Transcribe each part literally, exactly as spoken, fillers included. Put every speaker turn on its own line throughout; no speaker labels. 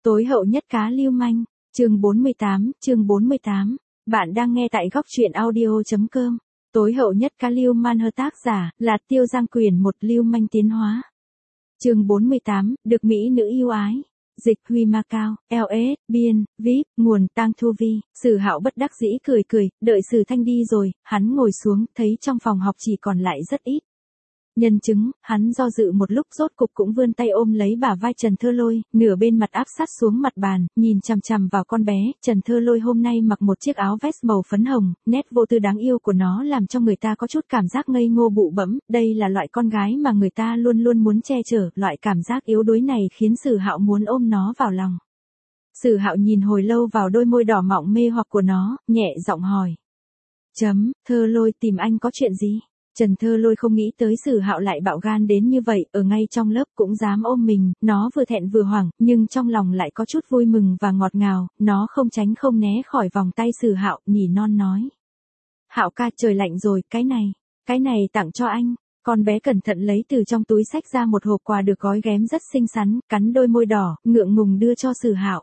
Tối hậu nhất cá lưu manh, chương bốn mươi tám, chương bốn mươi tám. Bạn đang nghe tại góc truyện audio.com. Tối hậu nhất cá lưu man hơ, tác giả là Tiêu Giang Quyền, một lưu manh tiến hóa. Chương bốn mươi tám, được mỹ nữ yêu ái. Dịch Huy Macau, lờ ét, Biên, vê i pê, nguồn Tang Thu Vi. Sử Hạo bất đắc dĩ cười cười, đợi Sử Thanh đi rồi, hắn ngồi xuống, thấy trong phòng học chỉ còn lại rất ít nhân chứng. Hắn do dự một lúc, rốt cục cũng vươn tay ôm lấy bả vai Trần Thơ Lôi, nửa bên mặt áp sát xuống mặt bàn, nhìn chằm chằm vào con bé. Trần Thơ Lôi hôm nay mặc một chiếc áo vest màu phấn hồng, nét vô tư đáng yêu của nó làm cho người ta có chút cảm giác ngây ngô bụ bẫm. Đây là loại con gái mà người ta luôn luôn muốn che chở, loại cảm giác yếu đuối này khiến Sử Hạo muốn ôm nó vào lòng. Sử Hạo nhìn hồi lâu vào đôi môi đỏ mọng mê hoặc của nó, nhẹ giọng hỏi. Chấm, Thơ Lôi tìm anh có chuyện gì? Trần Thơ Lôi không nghĩ tới Sử Hạo lại bạo gan đến như vậy, ở ngay trong lớp cũng dám ôm mình, nó vừa thẹn vừa hoảng, nhưng trong lòng lại có chút vui mừng và ngọt ngào, nó không tránh không né khỏi vòng tay Sử Hạo, nỉ non nói. Hạo ca, trời lạnh rồi, cái này, cái này tặng cho anh. Con bé cẩn thận lấy từ trong túi xách ra một hộp quà được gói ghém rất xinh xắn, cắn đôi môi đỏ, ngượng ngùng đưa cho Sử Hạo.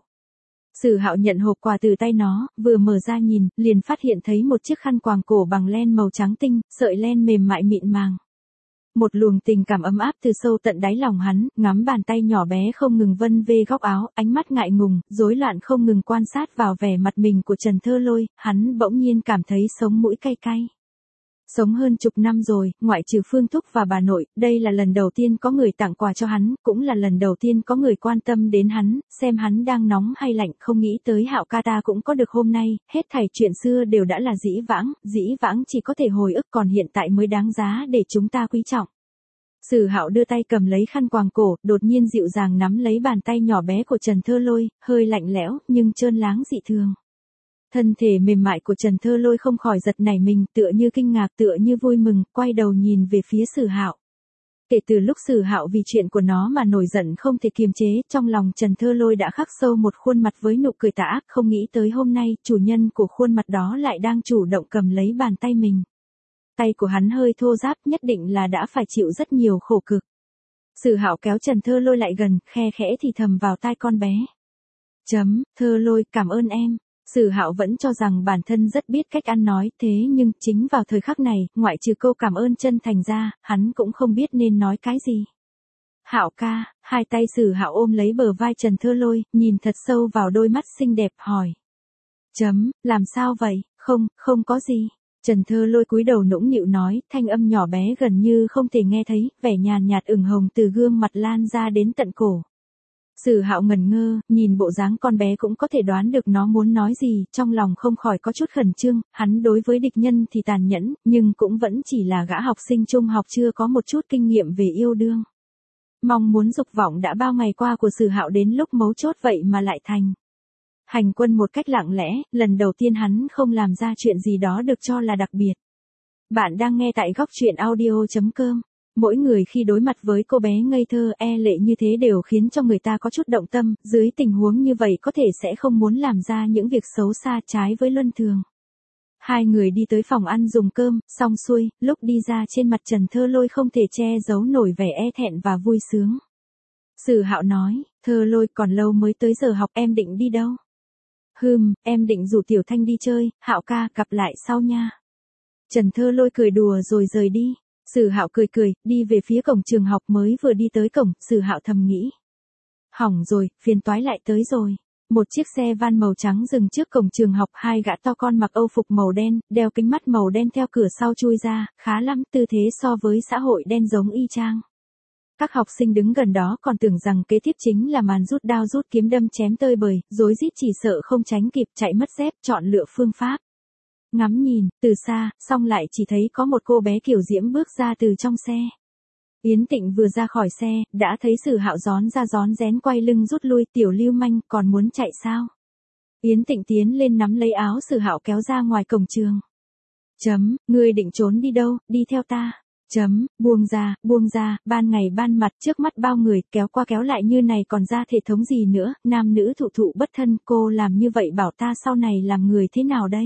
Sử Hạo nhận hộp quà từ tay nó, vừa mở ra nhìn, liền phát hiện thấy một chiếc khăn quàng cổ bằng len màu trắng tinh, sợi len mềm mại mịn màng. Một luồng tình cảm ấm áp từ sâu tận đáy lòng hắn, ngắm bàn tay nhỏ bé không ngừng vân vê góc áo, ánh mắt ngại ngùng, rối loạn không ngừng quan sát vào vẻ mặt mình của Trần Thơ Lôi, hắn bỗng nhiên cảm thấy sống mũi cay cay. Sống hơn chục năm rồi, ngoại trừ Phương Thúc và bà nội, đây là lần đầu tiên có người tặng quà cho hắn, cũng là lần đầu tiên có người quan tâm đến hắn, xem hắn đang nóng hay lạnh, không nghĩ tới Hạo ca ta cũng có được hôm nay, hết thảy chuyện xưa đều đã là dĩ vãng, dĩ vãng chỉ có thể hồi ức, còn hiện tại mới đáng giá để chúng ta quý trọng. Sử Hạo đưa tay cầm lấy khăn quàng cổ, đột nhiên dịu dàng nắm lấy bàn tay nhỏ bé của Trần Thơ Lôi, hơi lạnh lẽo, nhưng trơn láng dị thường. Thân thể mềm mại của Trần Thơ Lôi không khỏi giật nảy mình, tựa như kinh ngạc, tựa như vui mừng, quay đầu nhìn về phía Sử Hạo. Kể từ lúc Sử Hạo vì chuyện của nó mà nổi giận không thể kiềm chế, trong lòng Trần Thơ Lôi đã khắc sâu một khuôn mặt với nụ cười tà ác, không nghĩ tới hôm nay, chủ nhân của khuôn mặt đó lại đang chủ động cầm lấy bàn tay mình. Tay của hắn hơi thô ráp, nhất định là đã phải chịu rất nhiều khổ cực. Sử Hạo kéo Trần Thơ Lôi lại gần, khe khẽ thì thầm vào tai con bé. Chấm, Thơ Lôi, cảm ơn em. Sử Hạo vẫn cho rằng bản thân rất biết cách ăn nói, thế nhưng chính vào thời khắc này, ngoại trừ câu cảm ơn chân thành ra, hắn cũng không biết nên nói cái gì. Hạo ca, hai tay Sử Hạo ôm lấy bờ vai Trần Thơ Lôi, nhìn thật sâu vào đôi mắt xinh đẹp, hỏi. Chấm, làm sao vậy? Không, không có gì. Trần Thơ Lôi cúi đầu nũng nịu nói, thanh âm nhỏ bé gần như không thể nghe thấy, vẻ nhàn nhạt ửng hồng từ gương mặt lan ra đến tận cổ. Sử Hạo ngẩn ngơ, nhìn bộ dáng con bé cũng có thể đoán được nó muốn nói gì, trong lòng không khỏi có chút khẩn trương, hắn đối với địch nhân thì tàn nhẫn, nhưng cũng vẫn chỉ là gã học sinh trung học chưa có một chút kinh nghiệm về yêu đương. Mong muốn dục vọng đã bao ngày qua của Sử Hạo đến lúc mấu chốt vậy mà lại thành hành quân một cách lặng lẽ, lần đầu tiên hắn không làm ra chuyện gì đó được cho là đặc biệt. Bạn đang nghe tại góc truyện audio.com. Mỗi người khi đối mặt với cô bé ngây thơ e lệ như thế đều khiến cho người ta có chút động tâm, dưới tình huống như vậy có thể sẽ không muốn làm ra những việc xấu xa trái với luân thường. Hai người đi tới phòng ăn dùng cơm, xong xuôi, lúc đi ra trên mặt Trần Thơ Lôi không thể che giấu nổi vẻ e thẹn và vui sướng. Sử Hạo nói, Thơ Lôi, còn lâu mới tới giờ học, em định đi đâu? Hừm, em định rủ Tiểu Thanh đi chơi, Hạo ca, gặp lại sau nha. Trần Thơ Lôi cười đùa rồi rời đi. Sử Hạo cười cười, đi về phía cổng trường học, mới vừa đi tới cổng, Sử Hạo thầm nghĩ. Hỏng rồi, phiền toái lại tới rồi. Một chiếc xe van màu trắng dừng trước cổng trường học, hai gã to con mặc âu phục màu đen, đeo kính mắt màu đen theo cửa sau chui ra, khá lắm, tư thế so với xã hội đen giống y chang. Các học sinh đứng gần đó còn tưởng rằng kế tiếp chính là màn rút đao rút kiếm đâm chém tơi bời, rối rít chỉ sợ không tránh kịp, chạy mất dép, chọn lựa phương pháp. Ngắm nhìn, từ xa, xong lại chỉ thấy có một cô bé kiểu diễm bước ra từ trong xe. Yến Tịnh vừa ra khỏi xe, đã thấy Sử Hạo rón ra rón rén quay lưng rút lui, tiểu lưu manh, còn muốn chạy sao? Yến Tịnh tiến lên nắm lấy áo Sử Hạo kéo ra ngoài cổng trường. Chấm, ngươi định trốn đi đâu, đi theo ta. Chấm, buông ra, buông ra, ban ngày ban mặt trước mắt bao người, kéo qua kéo lại như này còn ra thể thống gì nữa, nam nữ thụ thụ bất thân, cô làm như vậy bảo ta sau này làm người thế nào đây?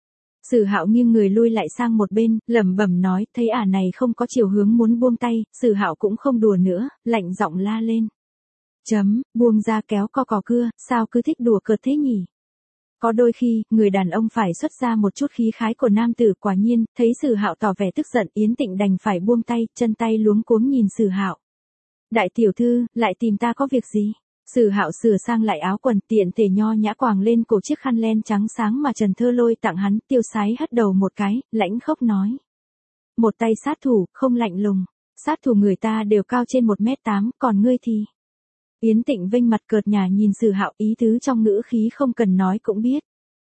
Sử Hạo nghiêng người lui lại sang một bên, lẩm bẩm nói, thấy ả này không có chiều hướng muốn buông tay, Sử Hạo cũng không đùa nữa, lạnh giọng la lên. Chấm, buông ra kéo co cò cưa, sao cứ thích đùa cợt thế nhỉ? Có đôi khi, người đàn ông phải xuất ra một chút khí khái của nam tử. Quả nhiên, thấy Sử Hạo tỏ vẻ tức giận, Yến Tịnh đành phải buông tay, chân tay luống cuống nhìn Sử Hạo. Đại tiểu thư, lại tìm ta có việc gì? Sử Hạo sửa sang lại áo quần, tiện thể nho nhã quàng lên cổ chiếc khăn len trắng sáng mà Trần Thơ Lôi tặng hắn, tiêu sái hất đầu một cái, lãnh khốc nói. Một tay sát thủ, không lạnh lùng. Sát thủ người ta đều cao trên một mét tám, còn ngươi thì... Yến Tịnh vênh mặt cợt nhả nhìn Sử Hạo, ý tứ trong ngữ khí không cần nói cũng biết.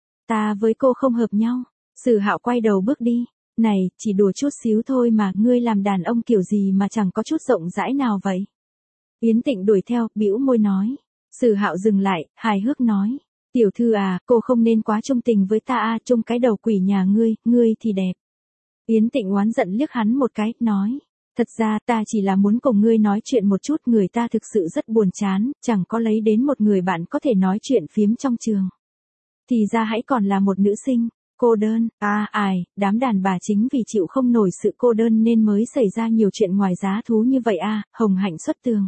Ta với cô không hợp nhau. Sử Hạo quay đầu bước đi. Này, chỉ đùa chút xíu thôi mà, ngươi làm đàn ông kiểu gì mà chẳng có chút rộng rãi nào vậy? Yến Tịnh đuổi theo, bĩu môi nói. Sử Hạo dừng lại, hài hước nói. Tiểu thư à, cô không nên quá trung tình với ta a, chung cái đầu quỷ nhà ngươi, ngươi thì đẹp. Yến Tịnh oán giận liếc hắn một cái, nói. Thật ra ta chỉ là muốn cùng ngươi nói chuyện một chút, người ta thực sự rất buồn chán, chẳng có lấy đến một người bạn có thể nói chuyện phiếm trong trường. Thì ra hãy còn là một nữ sinh, cô đơn, à ai, đám đàn bà chính vì chịu không nổi sự cô đơn nên mới xảy ra nhiều chuyện ngoài giá thú như vậy à, Hồng Hạnh xuất tường.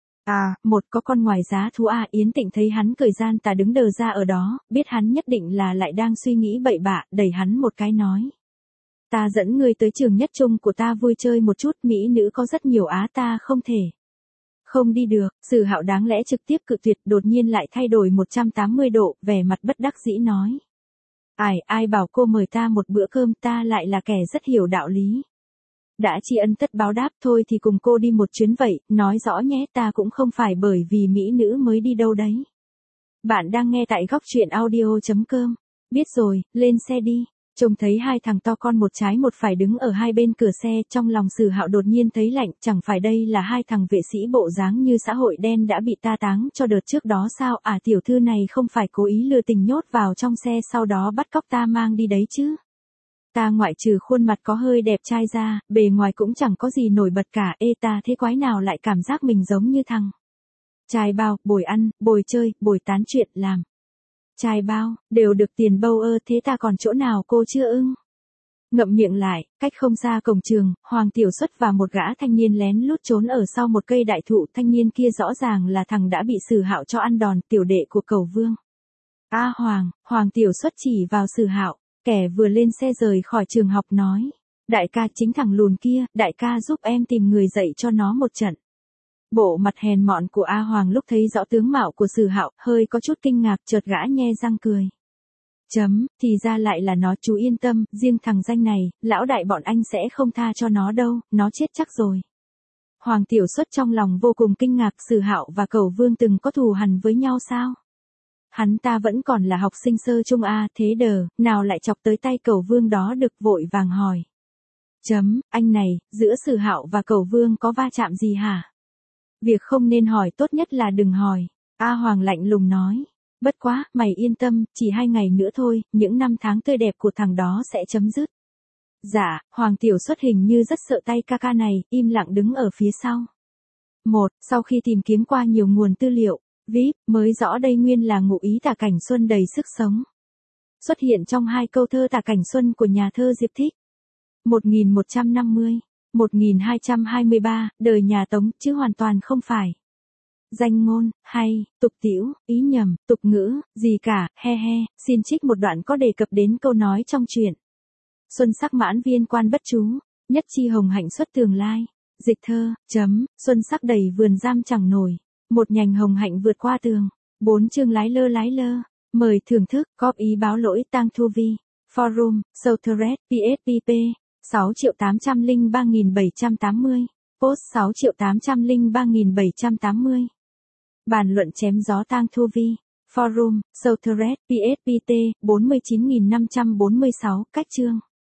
À, một có con ngoài giá thú à, Yến Tịnh thấy hắn cười gian tà đứng đờ ra ở đó, biết hắn nhất định là lại đang suy nghĩ bậy bạ, đẩy hắn một cái nói. Ta dẫn ngươi tới trường nhất trung của ta vui chơi một chút, mỹ nữ có rất nhiều á, ta không thể. Không đi được, Sử Hạo đáng lẽ trực tiếp cự tuyệt, đột nhiên lại thay đổi một trăm tám mươi độ, vẻ mặt bất đắc dĩ nói. Ai, ai bảo cô mời ta một bữa cơm, ta lại là kẻ rất hiểu đạo lý. Đã tri ân tất báo đáp, thôi thì cùng cô đi một chuyến vậy, nói rõ nhé, ta cũng không phải bởi vì mỹ nữ mới đi đâu đấy. Bạn đang nghe tại góc truyện audio chấm com. Biết rồi, lên xe đi. Trông thấy hai thằng to con một trái một phải đứng ở hai bên cửa xe, trong lòng Sử Hạo đột nhiên thấy lạnh, chẳng phải đây là hai thằng vệ sĩ bộ dáng như xã hội đen đã bị ta táng cho đợt trước đó sao? À, tiểu thư này không phải cố ý lừa tình nhốt vào trong xe sau đó bắt cóc ta mang đi đấy chứ? Ta ngoại trừ khuôn mặt có hơi đẹp trai ra, bề ngoài cũng chẳng có gì nổi bật cả, ê ta thế quái nào lại cảm giác mình giống như thằng trai bao, bồi ăn, bồi chơi, bồi tán chuyện, làm trai bao, đều được tiền bâu ơ, thế ta còn chỗ nào cô chưa ưng? Ngậm miệng lại, cách không xa cổng trường, Hoàng Tiểu Xuất và một gã thanh niên lén lút trốn ở sau một cây đại thụ, thanh niên kia rõ ràng là thằng đã bị Sử Hạo cho ăn đòn, tiểu đệ của Cẩu Vương. A Hoàng, Hoàng Tiểu Xuất chỉ vào Sử Hạo, kẻ vừa lên xe rời khỏi trường học nói. Đại ca chính thằng lùn kia, đại ca giúp em tìm người dạy cho nó một trận. Bộ mặt hèn mọn của A Hoàng lúc thấy rõ tướng mạo của Sử Hạo, hơi có chút kinh ngạc, chợt gã nhe răng cười. Chấm, thì ra lại là nó, chú yên tâm, riêng thằng danh này, lão đại bọn anh sẽ không tha cho nó đâu, nó chết chắc rồi. Hoàng Tiểu Xuất trong lòng vô cùng kinh ngạc, Sử Hạo và Cẩu Vương từng có thù hằn với nhau sao? Hắn ta vẫn còn là học sinh sơ trung A, thế đờ, nào lại chọc tới tay Cẩu Vương đó được, vội vàng hỏi. Chấm, anh này, giữa Sử Hạo và Cẩu Vương có va chạm gì hả? Việc không nên hỏi tốt nhất là đừng hỏi. A Hoàng lạnh lùng nói. Bất quá, mày yên tâm, chỉ hai ngày nữa thôi, những năm tháng tươi đẹp của thằng đó sẽ chấm dứt. Dạ, Hoàng Tiểu Xuất hình như rất sợ tay ca ca này, im lặng đứng ở phía sau. Một, sau khi tìm kiếm qua nhiều nguồn tư liệu, vê i pê, mới rõ đây nguyên là ngụ ý Tả Cảnh Xuân đầy sức sống. Xuất hiện trong hai câu thơ Tả Cảnh Xuân của nhà thơ Diệp Thích. một nghìn một trăm năm mươi, một nghìn hai trăm hai mươi ba, đời nhà Tống, chứ hoàn toàn không phải danh ngôn, hay, tục tĩu, ý nhầm, tục ngữ, gì cả, he he, xin trích một đoạn có đề cập đến câu nói trong truyện. Xuân sắc mãn viên quan bất trú, nhất chi hồng hạnh xuất tường lai. Dịch thơ, chấm, xuân sắc đầy vườn giam chẳng nổi, một nhành hồng hạnh vượt qua tường. Bốn chương lái lơ lái lơ, mời thưởng thức, góp ý báo lỗi Tang Thu Vi. Forum, Southred, pê ét pê pê, sáu triệu tám trăm lẻ ba nghìn bảy trăm tám mươi. Post sáu triệu tám trăm lẻ ba nghìn bảy trăm tám mươi. Bàn luận chém gió Tang Thu Vi. Forum, Southred, pê ét pê tê, bốn mươi chín nghìn năm trăm bốn mươi sáu, cách chương.